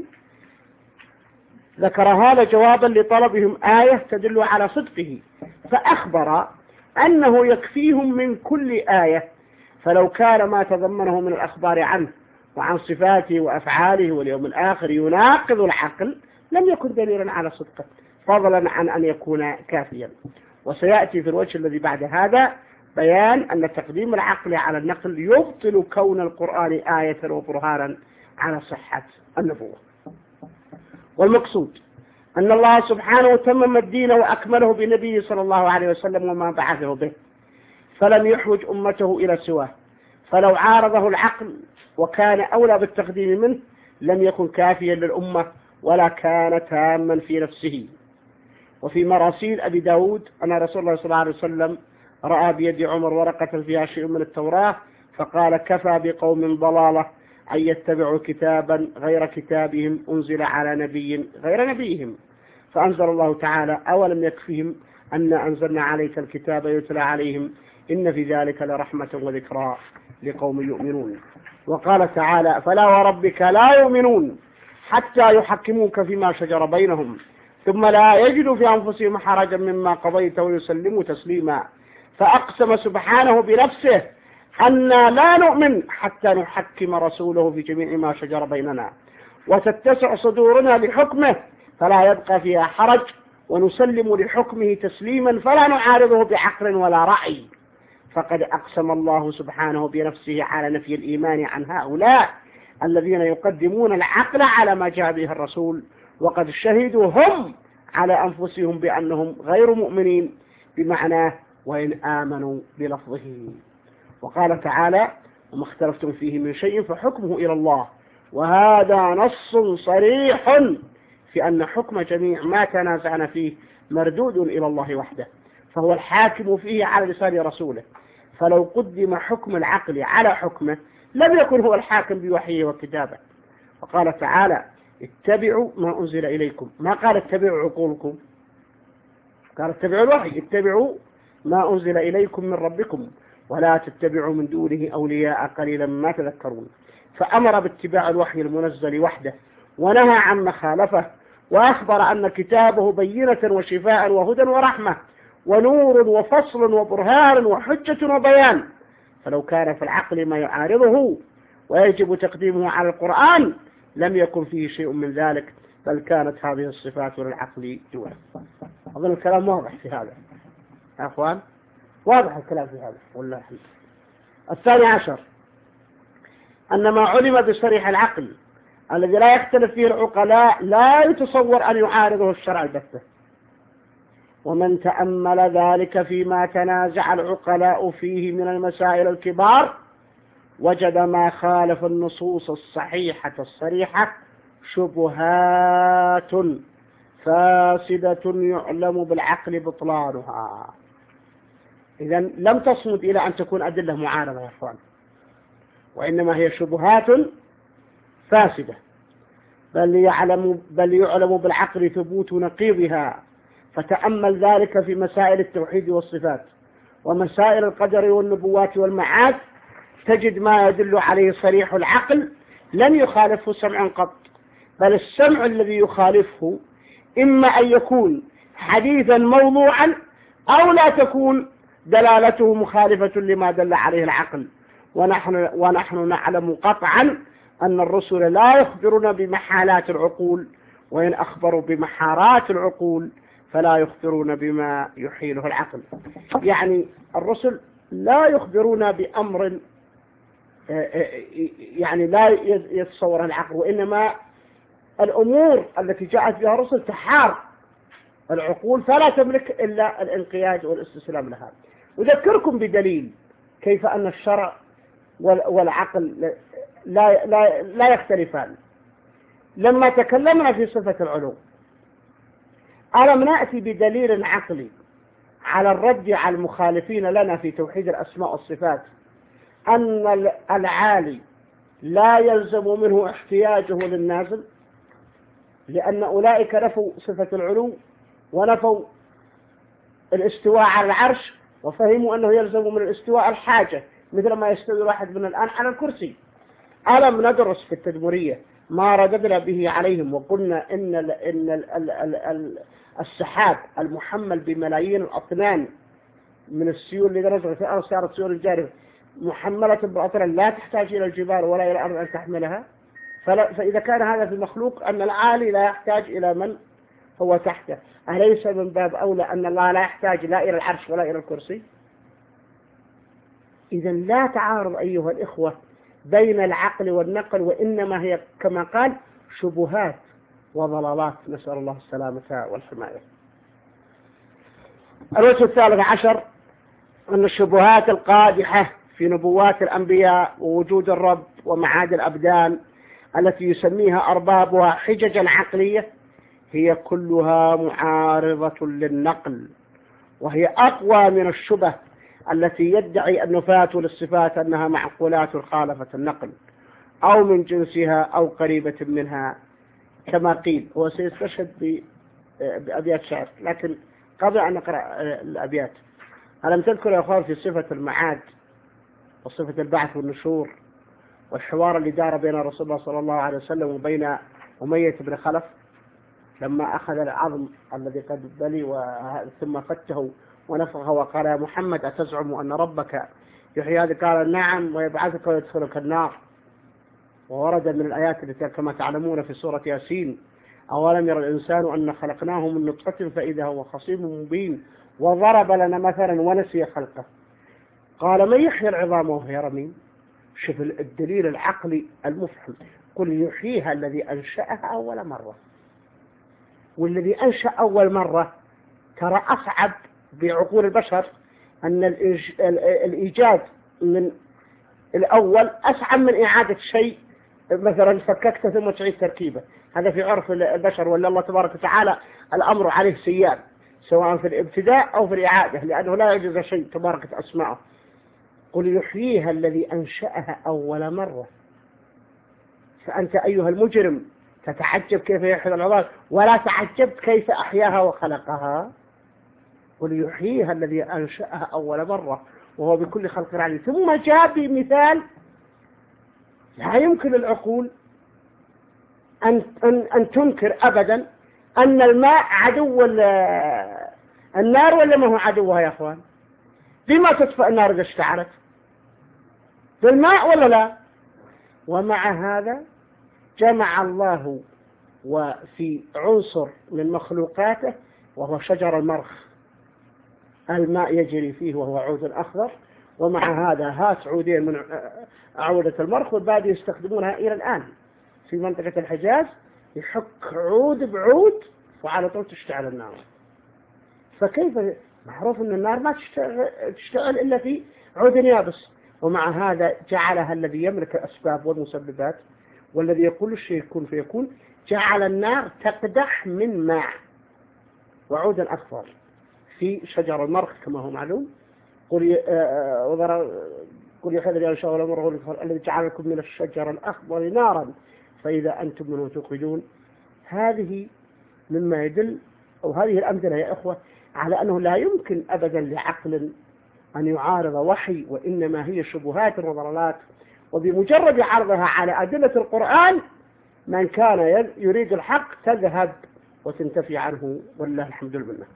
ذكر هذا جوابا لطلبهم آية تدل على صدقه، فأخبر أنه يكفيهم من كل آية، فلو كان ما تضمنه من الأخبار عنه وعن صفاته وأفعاله واليوم الآخر يناقض العقل لم يكن دليلا على صدقه، فضلا عن أن يكون كافيا. وسيأتي في الوجه الذي بعد هذا بيان أن تقديم العقل على النقل يبطل كون القرآن آية وبرهانا على صحة النبوة. والمقصود أن الله سبحانه تمم الدين وأكمله بنبيه صلى الله عليه وسلم وما بعثه به، فلم يحوج أمته إلى سواه، فلو عارضه العقل وكان أولى بالتقديم منه لم يكن كافيا للأمة ولا كان تاما في نفسه. وفي مراسيل أبي داود أن رسول الله صلى الله عليه وسلم رأى بيد عمر ورقة فيها شيء من التوراة فقال: كفى بقوم ضلالة أن يتبعوا كتابا غير كتابهم أنزل على نبي غير نبيهم. فأنزل الله تعالى: أولم يكفهم أن أنزلنا عليك الكتاب يتلى عليهم إن في ذلك لرحمة وذكرى لقوم يؤمنون. وقال تعالى: فلا وربك لا يؤمنون حتى يحكموك فيما شجر بينهم ثم لا يجدوا في أنفسهم حرجا مما قضيت ويسلموا تسليما. فأقسم سبحانه بنفسه أن لا نؤمن حتى نحكم رسوله في جميع ما شجر بيننا وتتسع صدورنا لحكمه فلا يبقى فيها حرج، ونسلم لحكمه تسليما فلا نعارضه بعقل ولا رأي. فقد أقسم الله سبحانه بنفسه على نفي الإيمان عن هؤلاء الذين يقدمون العقل على ما جاء به الرسول، وقد شهدوا هم على أنفسهم بأنهم غير مؤمنين بمعناه وإن آمنوا بلفظه. وقال تعالى: وما اختلفتم فيه من شيء فحكمه إلى الله. وهذا نص صريح في أن حكم جميع ما تنازعنا فيه مردود إلى الله وحده، فهو الحاكم فيه على لسان رسوله. فلو قدم حكم العقل على حكمه لم يكن هو الحاكم بوحيه وكتابه. وقال تعالى: اتبعوا ما أنزل إليكم، ما قال اتبعوا عقولكم، قال اتبعوا الوحي، اتبعوا ما أنزل إليكم من ربكم ولا تتبعوا من دونه أولياء قليلا ما تذكرون. فأمر باتباع الوحي المنزل وحده ونهى عن مخالفه، وأخبر أن كتابه بينة وشفاء وهدى ورحمة ونور وفصل وبرهان وحجة وبيان. فلو كان في العقل ما يعارضه ويجب تقديمه على القرآن لم يكن فيه شيء من ذلك، بل كانت هذه الصفات للعقل دونه. أظن الكلام واضح في هذا يا أخوان، واضح الكلام في هذا والله. الثاني عشر أن ما علم بصريح العقل الذي لا يختلف فيه العقلاء لا يتصور أن يعارضه الشرع البتة. ومن تأمل ذلك فيما تنازع العقلاء فيه من المسائل الكبار وجد ما خالف النصوص الصحيحة الصريحة شبهات فاسدة يعلم بالعقل بطلانها. إذن لم تصمد إلى أن تكون أدلة معارضة يا أخوان، وإنما هي شبهات فاسدة، بل يعلم, بل يعلم بالعقل ثبوت نقيضها. فتأمل ذلك في مسائل التوحيد والصفات ومسائل القدر والنبوات والمعاد، تجد ما يدل عليه صريح العقل لم يخالفه سمع قط، بل السمع الذي يخالفه إما أن يكون حديثا موضوعا أو لا تكون دلالته مخالفة لما دل عليه العقل. ونحن, ونحن نعلم قطعا أن الرسل لا يخبرون بمحالات العقول، وإن أخبروا بمحارات العقول فلا يخبرون بما يحيله العقل. يعني الرسل لا يخبرون بأمر يعني لا يتصور العقل، وإنما الأمور التي جاءت بها الرسل تحار العقول فلا تملك إلا الانقياد والاستسلام لها. أذكركم بدليل كيف أن الشرع والعقل لا, لا, لا يختلفان. لما تكلمنا في صفة العلو ألم نأتي بدليل عقلي على الرد على المخالفين لنا في توحيد الأسماء والصفات أن العالي لا يلزم منه احتياجه للنازل، لأن أولئك نفوا صفة العلو ونفوا الاستواء على العرش، وفهموا أنه يلزم من الاستواء الحاجة، مثل ما يستوي واحد من الآن على الكرسي. ألم ندرس في التدمرية ما رددنا به عليهم وقلنا إن ال إن ال ال ال ال السحاب المحمل بملايين الأطنان من السيول اللي نزلت في الأرض صارت سيول الجارفة محملة بالأطنان لا تحتاج إلى الجبال ولا إلى الأرض أن تحملها. فإذا كان هذا في المخلوق أن العالي لا يحتاج إلى من هو تحته، أليس من باب أولى أن الله لا يحتاج لا إلى العرش ولا إلى الكرسي؟ إذا لا تعارض أيها الإخوة بين العقل والنقل، وإنما هي كما قال شبهات وضلالات، نسأل الله السلامة والحماية. الوجه الثالث عشر أن الشبهات القادحة في نبوات الأنبياء ووجود الرب ومعاد الأبدان التي يسميها أربابها حججا عقلية هي كلها معارضة للنقل، وهي أقوى من الشبه التي يدعي النفاة للصفات أنها معقولات خالفت النقل أو من جنسها أو قريبة منها كما قيل. هو سيستشهد بأبيات شعر، لكن قبل أن نقرأ الأبيات ألم تذكر يا أخوان في صفة المعاد وصفة البعث والنشور والحوار اللي دار بين رسول الله صلى الله عليه وسلم وبين أمية بن خلف لما أخذ العظم الذي قد بلي ثم فته ونفخه وقال يا محمد أتزعم أن ربك يحيي هذه؟ قال نعم ويبعثك ويدخلك النار. وورد من الآيات التي كما تعلمون في سورة ياسين أولم يرى الإنسان أن خلقناه من نطفة فإذا هو خصيم مبين وضرب لنا مثلا ونسي خلقه قال من يحيي العظام وهي رميم. شوف الدليل العقلي المفحم، قل يحييها الذي أنشأها أول مرة. والذي أنشأ أول مرة ترى أصعب بعقول البشر، أن الإيجاد من الأول أصعب من إعادة شيء مثلا فككته ثم تعيد تركيبه. هذا في عرف البشر، ولا الله تبارك وتعالى الأمر عليه سيان سواء في الابتداء أو في الإعادة، لأنه لا يعجز شيء تبارك أسماءه. قل يحييها الذي أنشأها أول مرة. فأنت أيها المجرم تتعجب كيف يحيي العظام ولا تعجبت كيف أحياها وخلقها. قل يحييها الذي أنشأها أول مرة وهو بكل خلق عليم. ثم جاء بمثال لا يمكن العقول أن, أن, أن تنكر أبدا أن الماء عدو النار ولا ما هو عدوها يا أخوان؟ بما تطفئ النار إذا اشتعلت؟ بالماء ولا لا؟ ومع هذا جمع الله وفي عنصر من مخلوقاته وهو شجر المرخ، الماء يجري فيه وهو عود أخضر، ومع هذا هات عودين من أعودة المرخ والباقي يستخدمونها إلى الآن في منطقة الحجاز، يحك عود بعود وعلى طول تشتعل النار. فكيف معروف أن النار ما تشتغل, تشتغل إلا في عود يابس، ومع هذا جعلها الذي يملك الأسباب والمسببات والذي يقول الشيء يكون فيكون، جعل النار تقدح من ماء وعود أخضر في شجر المرخ كما هو معلوم. قل قل يحيي الذي أنشأه أول مرة الذي جعل لكم من الشجر الأخضر نارا فإذا أنتم منه توقدون. هذه مما يدل، أو هذه الأمثلة يا إخوة، على أنه لا يمكن أبدا لعقل أن يعارض وحي، وإنما هي شبهات وضلالات، وبمجرد عرضها على أدلة القرآن من كان يريد الحق تذهب وتنتفي عنه، والله الحمد لله.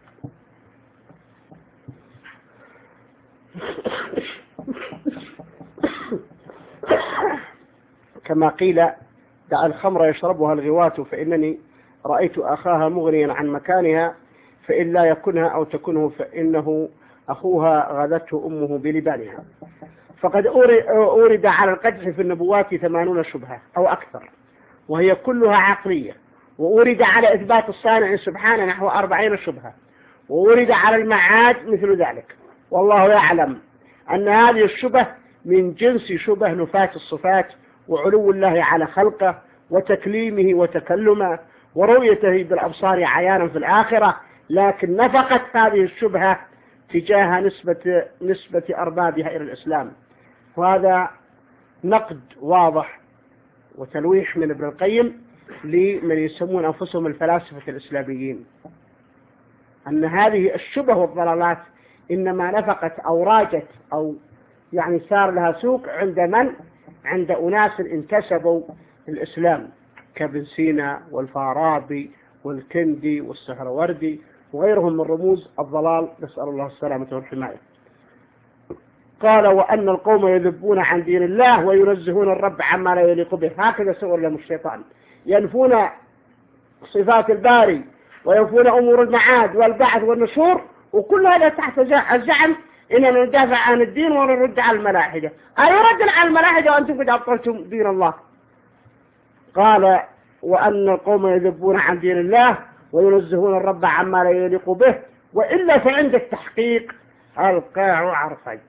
كما قيل دع الخمر يشربها الغواة فإنني رأيت أخاها مغنيا عن مكانها فإن لا يكنها أو تكنه فإنه أخوها غذته أمه بلبانها. فقد أورد على القدح في النبوات ثمانون شبهة أو أكثر وهي كلها عقلية، وأورد على إثبات الصانع سبحانه نحو أربعين شبهة، وأورد على المعاد مثل ذلك، والله يعلم أن هذه الشبه من جنس شبه نفاة الصفات وعلو الله على خلقه وتكليمه وتكلمه ورؤيته بالأبصار عيانا في الآخرة، لكن نفقت هذه الشبهة تجاه نسبة, نسبة أربابها إلى الإسلام. وهذا نقد واضح وتلويح من ابن القيم لمن يسمون أنفسهم الفلاسفة الإسلاميين، أن هذه الشبه والضلالات إنما نفقت أو راجت أو يعني صار لها سوق عند من؟ عند أناس انتسبوا الإسلام كابن سينا والفارابي والكندي والسهروردي وغيرهم من رموز الضلال، نسأل الله السلامة والحماية. قال وأن القوم يذبون عن دين الله وينزهون الرب عما لا يليق به. هكذا سئل لهم الشيطان، ينفون صفات الباري وينفون أمور المعاد والبعث والنشور، وكل هذا تحت الزعم إننا ندافع عن الدين ونرد على الملاحدة. أي رد على الملاحدة وأنتم قد أبطلتم دين الله. قال وأن القوم يذبون عن دين الله وينزهون الرب عما لا يليق به، وإلا فعند التحقيق القاع عرفج.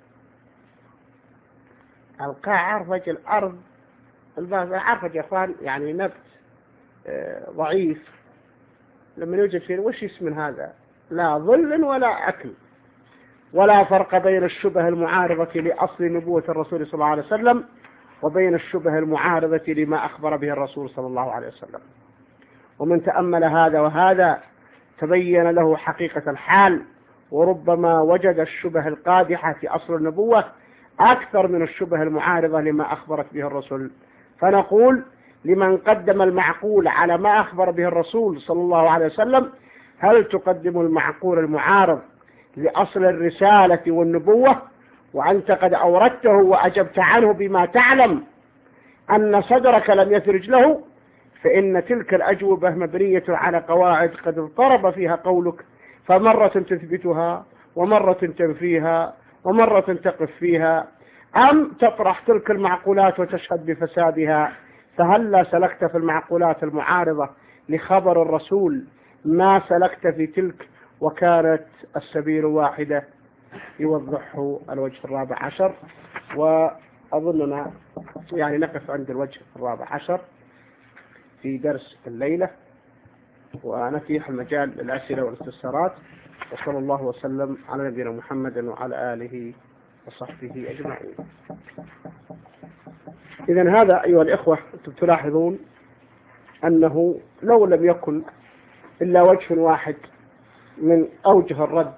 القاع عرفج الأرض، العرفج يا أخوان يعني نبت ضعيف لما يوجد فيه وش اسم هذا؟ لا ظل ولا أكل. ولا فرق بين الشبه المعارضة لأصل نبوة الرسول صلى الله عليه وسلم وبين الشبه المعارضة لما أخبر به الرسول صلى الله عليه وسلم. ومن تأمل هذا وهذا تبين له حقيقة الحال، وربما وجد الشبه القادحة في أصل النبوة أكثر من الشبه المعارضة لما أخبرت به الرسول. فنقول لمن قدم المعقول على ما أخبر به الرسول صلى الله عليه وسلم: هل تقدم المعقول المعارض لأصل الرسالة والنبوة وأنت قد أوردته وأجبت عنه بما تعلم أن صدرك لم يثرج له؟ فإن تلك الأجوبة مبنية على قواعد قد اضطرب فيها قولك، فمرة تثبتها ومرة تنفيها ومرة تقف فيها، أم تطرح تلك المعقولات وتشهد بفسادها؟ فهلا سلكت في المعقولات المعارضة لخبر الرسول ما سلكت في تلك، وكانت السبيل واحدة يوضحه الوجه الرابع عشر. وأظننا يعني نقف عند الوجه الرابع عشر في درس الليلة، ونفتح المجال للأسئلة والاستفسارات. وصلى الله وسلم على نبينا محمد وعلى آله وصحبه أجمعين. إذن هذا أيها الإخوة أنتم تلاحظون أنه لو لم يكن إلا وجه واحد من أوجه الرد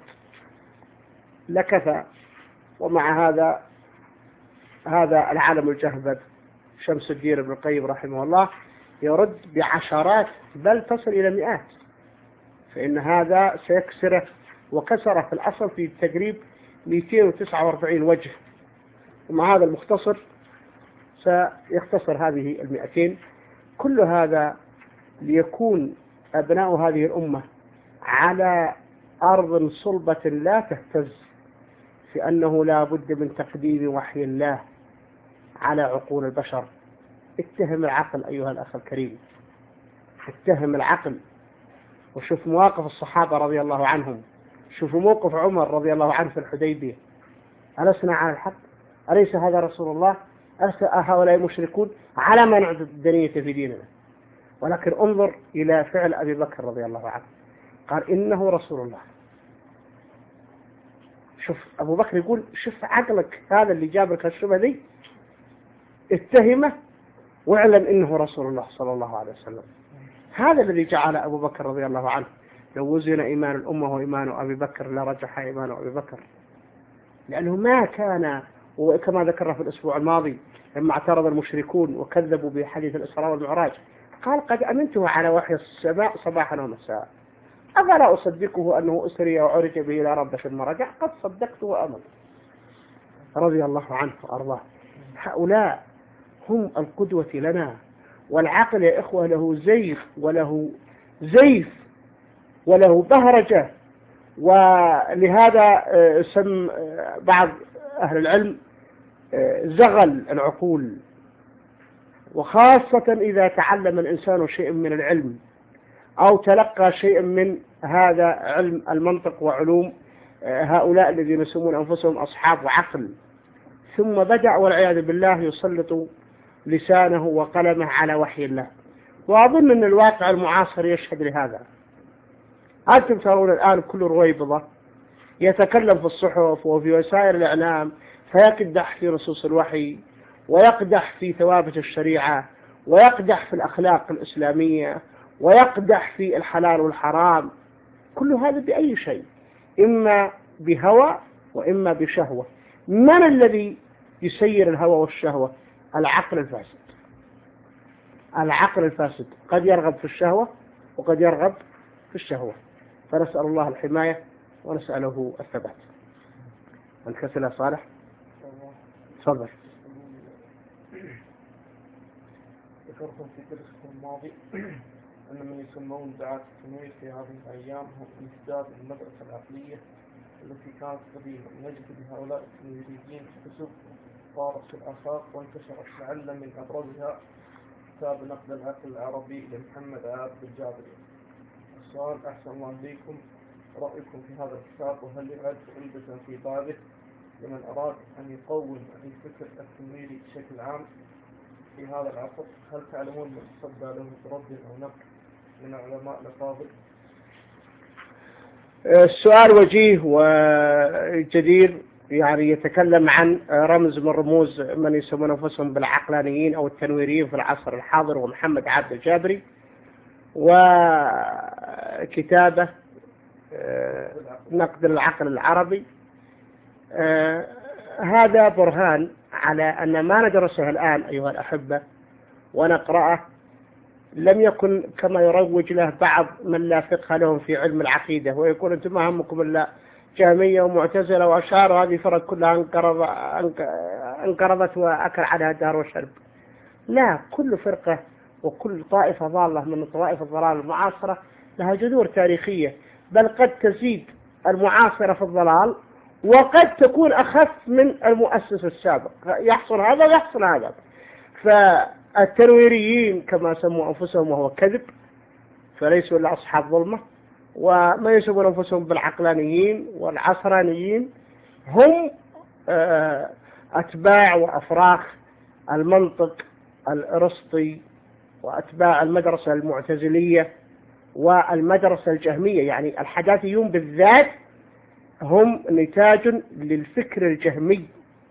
لكفى. ومع هذا هذا العالم الجهبذ شمس الدين ابن القيم رحمه الله يرد بعشرات بل تصل إلى مئات، فإن هذا سيكسره وكسره في الأصل في تقريب مئتين وتسعة وأربعين وجه، ومع هذا المختصر سيختصر هذه المئتين. كل هذا ليكون أبناء هذه الأمة على أرض صلبة لا تهتز، في أنه لا بد من تقديم وحي الله على عقول البشر. اتهم العقل أيها الأخ الكريم، اتهم العقل، وشوف مواقف الصحابة رضي الله عنهم، شوفوا موقف عمر رضي الله عنه في الحديبية: ألسنا على الحق؟ أليس هذا رسول الله؟ أليس هؤلاء مشركون؟ على ما نعبد الدنية في ديننا؟ ولكن انظر إلى فعل أبي بكر رضي الله عنه، قال إنه رسول الله. شوف أبو بكر يقول شوف عقلك هذا اللي جاب لك الشبهة دي، اتهمه واعلم إنه رسول الله صلى الله عليه وسلم. هذا الذي جعل أبو بكر رضي الله عنه لو وزن إيمان الأمة وإيمان أبي بكر لرجح إيمان أبي بكر، لأنه ما كان، وكما ذكرنا في الأسبوع الماضي لما اعترض المشركون وكذبوا بحديث الإسراء والمعراج، قال قد أمنته على وحي السماء صباحا ومساء، أفلا أصدقه أنه أسري وعرج به إلى ربه ثم رجع؟ قد صدقته وأمن. رضي الله عنه وأرضاه. هؤلاء هم القدوة لنا. والعقل يا إخوة له زيغ وله زيف وله بهرجة، ولهذا سم بعض أهل العلم زغل العقول، وخاصة إذا تعلم الإنسان شيء من العلم أو تلقى شيء من هذا علم المنطق وعلوم هؤلاء الذين يسمون أنفسهم أصحاب عقل، ثم بدأ والعياذ بالله يسلط لسانه وقلمه على وحي الله. وأظن أن الواقع المعاصر يشهد لهذا. أنتم ترون الآن كل رويبضة يتكلم في الصحف وفي وسائل الإعلام فيقدح في نصوص الوحي، ويقدح في ثوابت الشريعة، ويقدح في الأخلاق الإسلامية، ويقدح في الحلال والحرام. كل هذا بأي شيء؟ إما بهوى وإما بشهوة. من الذي يسير الهوى والشهوة؟ العقل الفاسد. العقل الفاسد قد يرغب في الشهوة وقد يرغب في الشهوة. فنسأل الله الحماية ونسأله الثبات. أنت كسلها صالح؟ تفضل. ذكرتم في درسكم الماضي أن من يسمون دعاة التنوير في هذه الأيام هم امتداد المدرسة العقلية التي كانت قديمة. نجد بهؤلاء التنويريين كتب طارت في الآفاق وانتشرت، لعل من أبرزها كتاب نقد العقل العربي لمحمد عبد الجابري. السؤال أحسن الله إليكم رأيكم في هذا الكتاب، وهل يعد علبة في بابه لمن أراد أن يقوم الفكر التنويري بشكل عام في هذا العصر؟ هل تعلمون من تصدى له برد أو نقد من العلماء الأفاضل؟ السؤال وجيه وجدير، يعني يتكلم عن رمز من رموز من يسمون أنفسهم بالعقلانيين أو التنويريين في العصر الحاضر، ومحمد عبد الجابري وكتابه نقد العقل العربي. هذا برهان على أن ما ندرسه الآن أيها الأحبة ونقرأه لم يكن كما يروج له بعض من لا فقه لهم في علم العقيدة، ويكون أنتم همكم إلا جهمية ومعتزلة وأشعار، وهذه فرق كلها انقرض انقرضت وأكل عليها الدار والشرب. لا، كل فرقة وكل طائفة ضالة من طوائف الضلال المعاصرة لها جذور تاريخية، بل قد تزيد المعاصرة في الضلال وقد تكون أخف من المؤسس السابق. يحصل هذا ويحصل هذا. فالتنويريين كما سموا أنفسهم وهو كذب، فليسوا إلا أصحاب ظلمة، وما يسمون أنفسهم بالعقلانيين والعصرانيين هم أتباع وأفراخ المنطق الأرسطي وأتباع المدرسة المعتزلية والمدرسة الجهمية. يعني الحداثيون بالذات هم نتاج للفكر الجهمي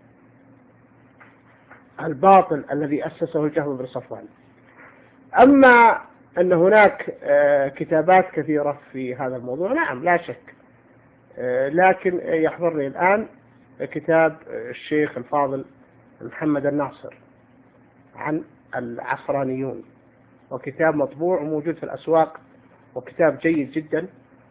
الباطل الذي أسسه الجهم بن صفوان. أما أن هناك كتابات كثيرة في هذا الموضوع، نعم لا شك، لكن يحضرني الآن كتاب الشيخ الفاضل محمد الناصر عن العصرانيون، وكتاب مطبوع وموجود في الأسواق، وكتاب جيد جدا.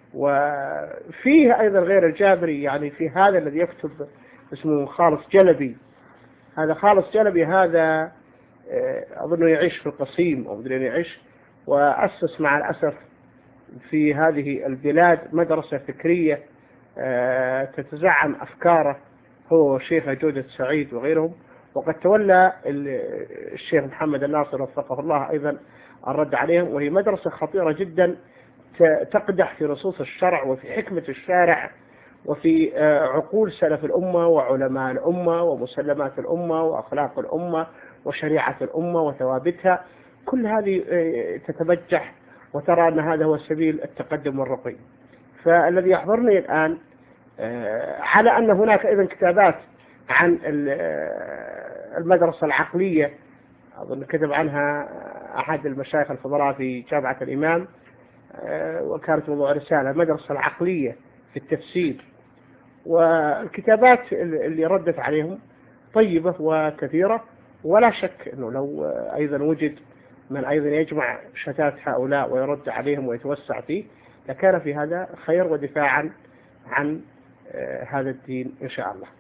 وفيه أيضا غير الجابري، يعني في هذا الذي يكتب اسمه خالص جلبي. هذا خالص جلبي هذا أظنه يعيش في القصيم أو أظنه يعيش، وأسس مع الأسف في هذه البلاد مدرسة فكرية تتزعم أفكاره هو وشيخ جودة سعيد وغيرهم. وقد تولى الشيخ محمد الناصر وفقه الله أيضا الرد عليهم، وهي مدرسة خطيرة جدا تقدح في نصوص الشرع وفي حكمة الشارع وفي عقول سلف الأمة وعلماء الأمة ومسلمات الأمة وأخلاق الأمة وشريعة الأمة وثوابتها. كل هذه تتبجح وترى أن هذا هو سبيل التقدم والرقي. فالذي يحضرني الآن على أن هناك أيضا كتابات عن المدرسة العقلية، أظن كتب عنها أحد المشايخ الفضلاء في جامعة الإمام، وكانت موضوع رسالة المدرسة العقلية في التفسير. والكتابات اللي ردت عليهم طيبة وكثيرة، ولا شك أنه لو أيضا وجد من أيضا يجمع شتات هؤلاء ويرد عليهم ويتوسع فيه لكان في هذا خير ودفاعا عن هذا الدين إن شاء الله.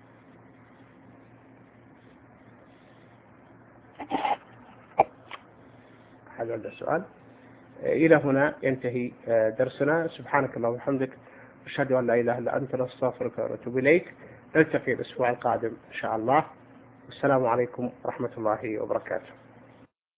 هذا عنده سؤال. إلى هنا ينتهي درسنا. سبحانك اللهم وبحمدك، أشهد أن لا إله إلا أنت، نستغفرك ونتوب إليك. نلتقي الأسبوع القادم إن شاء الله. والسلام عليكم ورحمة الله وبركاته.